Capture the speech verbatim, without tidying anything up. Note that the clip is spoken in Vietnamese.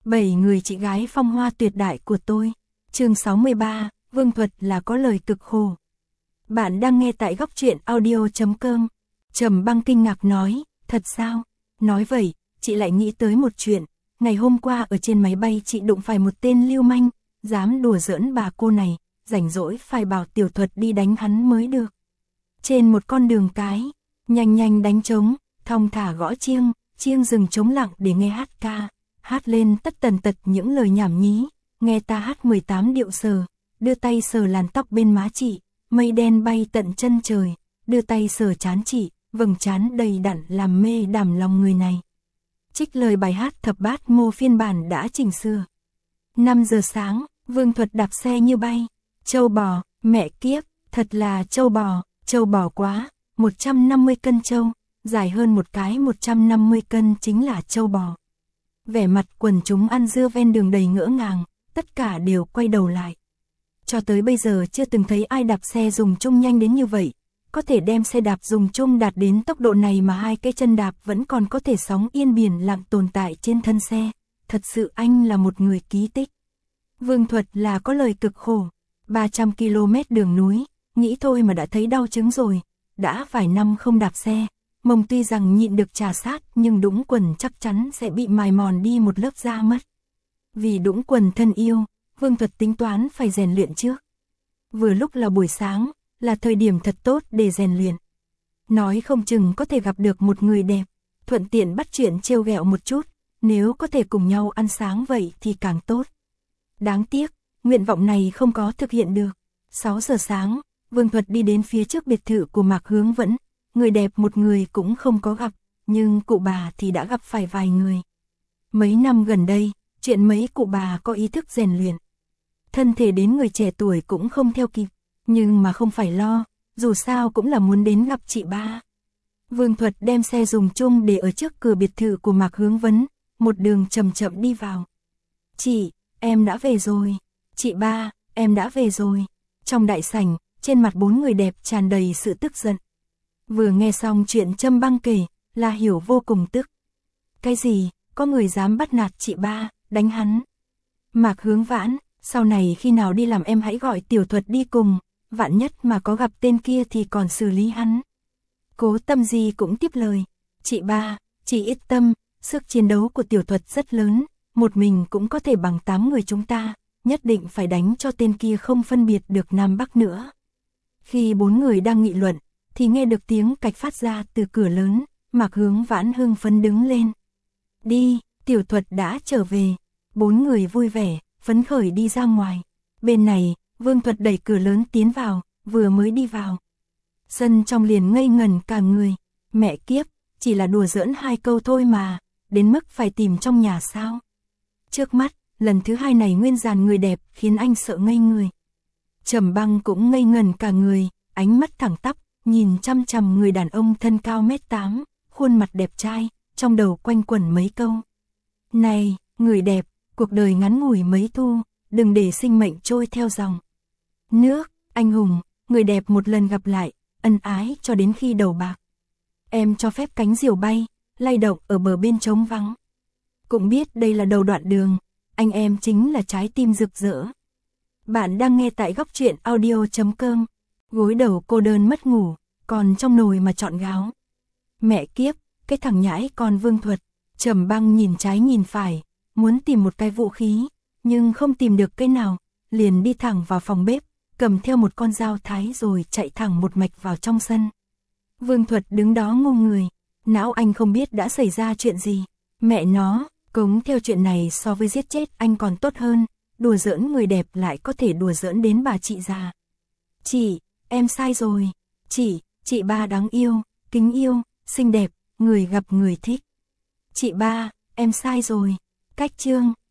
Bảy người chị gái phong hoa tuyệt đại của tôi. Chương sáu mươi ba, Vương Thuật là có lời cực khổ. Bạn đang nghe tại góc truyện audio chấm com. Trầm Băng kinh ngạc nói, thật sao? Nói vậy, chị lại nghĩ tới một chuyện. Ngày hôm qua ở trên máy bay chị đụng phải một tên lưu manh, dám đùa giỡn bà cô này, rảnh rỗi phải bảo Tiểu Thuật đi đánh hắn mới được. Trên một con đường cái, nhanh nhanh đánh trống, thong thả gõ chiêng, chiêng dừng trống lặng để nghe hát ca. Hát lên tất tần tật những lời nhảm nhí, nghe ta hát mười tám điệu sờ, đưa tay sờ làn tóc bên má chị, mây đen bay tận chân trời, đưa tay sờ trán chị, vầng trán đầy đặn làm mê đảm lòng người này. Trích lời bài hát thập bát mô phiên bản đã chỉnh sửa. năm giờ sáng, Vương Thuật đạp xe như bay, trâu bò, mẹ kiếp, thật là trâu bò, trâu bò quá, một trăm năm mươi cân trâu, dài hơn một cái một trăm năm mươi cân chính là trâu bò. Vẻ mặt quần chúng ăn dưa ven đường đầy ngỡ ngàng, tất cả đều quay đầu lại. Cho tới bây giờ chưa từng thấy ai đạp xe dùng chung nhanh đến như vậy, có thể đem xe đạp dùng chung đạt đến tốc độ này mà hai cái chân đạp vẫn còn có thể sóng yên biển lặng tồn tại trên thân xe, thật sự anh là một người kỳ tích. Vương Thuật là có lời cực khổ, ba trăm ki lô mét đường núi, nghĩ thôi mà đã thấy đau chứng rồi, đã vài năm không đạp xe. Mông tuy rằng nhịn được trà sát nhưng đũng quần chắc chắn sẽ bị mài mòn đi một lớp da mất. Vì đũng quần thân yêu, Vương Thuật tính toán phải rèn luyện trước. Vừa lúc là buổi sáng, là thời điểm thật tốt để rèn luyện. Nói không chừng có thể gặp được một người đẹp, thuận tiện bắt chuyện trêu ghẹo một chút, nếu có thể cùng nhau ăn sáng vậy thì càng tốt. Đáng tiếc, nguyện vọng này không có thực hiện được. sáu giờ sáng, Vương Thuật đi đến phía trước biệt thự của Mạc Hướng Vẫn. Người đẹp một người cũng không có gặp, nhưng cụ bà thì đã gặp phải vài người. Mấy năm gần đây, chuyện mấy cụ bà có ý thức rèn luyện. Thân thể đến người trẻ tuổi cũng không theo kịp, nhưng mà không phải lo, dù sao cũng là muốn đến gặp chị ba. Vương Thuật đem xe dùng chung để ở trước cửa biệt thự của Mạc Hướng Vấn, một đường chậm chậm đi vào. Chị, em đã về rồi. Chị ba, em đã về rồi. Trong đại sảnh, trên mặt bốn người đẹp tràn đầy sự tức giận. Vừa nghe xong chuyện Trầm Băng kể, là Hiểu vô cùng tức. Cái gì, có người dám bắt nạt chị ba, đánh hắn. Mạc Hướng Vãn, sau này khi nào đi làm em hãy gọi Tiểu Thuật đi cùng, vạn nhất mà có gặp tên kia thì còn xử lý hắn. Cố Tâm Di cũng tiếp lời, chị ba, chị ít tâm, sức chiến đấu của Tiểu Thuật rất lớn, một mình cũng có thể bằng tám người chúng ta, nhất định phải đánh cho tên kia không phân biệt được Nam Bắc nữa. Khi bốn người đang nghị luận, thì nghe được tiếng cạch phát ra từ cửa lớn, Mạc Hướng Vãn hưng phấn đứng lên. Đi, Tiểu Thuật đã trở về. Bốn người vui vẻ, phấn khởi đi ra ngoài. Bên này, Vương Thuật đẩy cửa lớn tiến vào, vừa mới đi vào. Sân trong liền ngây ngần cả người. Mẹ kiếp, chỉ là đùa giỡn hai câu thôi mà, đến mức phải tìm trong nhà sao? Trước mắt, lần thứ hai này nguyên dàn người đẹp khiến anh sợ ngây người. Trầm Băng cũng ngây ngần cả người, ánh mắt thẳng tắp, nhìn chăm chằm người đàn ông thân cao mét tám, khuôn mặt đẹp trai, trong đầu quanh quẩn mấy câu. Này, người đẹp, cuộc đời ngắn ngủi mấy thu, đừng để sinh mệnh trôi theo dòng nước, anh hùng, người đẹp một lần gặp lại, ân ái cho đến khi đầu bạc. Em cho phép cánh diều bay, lay động ở bờ bên trống vắng. Cũng biết đây là đầu đoạn đường, anh em chính là trái tim rực rỡ. Bạn đang nghe tại góc truyện audio chấm com. Gối đầu cô đơn mất ngủ, còn trong nồi mà chọn gáo. Mẹ kiếp, cái thằng nhãi con Vương Thuật. Trầm Băng nhìn trái nhìn phải, muốn tìm một cái vũ khí, nhưng không tìm được cái nào, liền đi thẳng vào phòng bếp, cầm theo một con dao thái rồi chạy thẳng một mạch vào trong sân. Vương Thuật đứng đó ngu người, não anh không biết đã xảy ra chuyện gì. Mẹ nó, cống theo chuyện này so với giết chết anh còn tốt hơn, đùa giỡn người đẹp lại có thể đùa giỡn đến bà chị già. Chị, em sai rồi. Chị, chị ba đáng yêu, kính yêu, xinh đẹp, người gặp người thích. Chị ba, em sai rồi. Cách chương.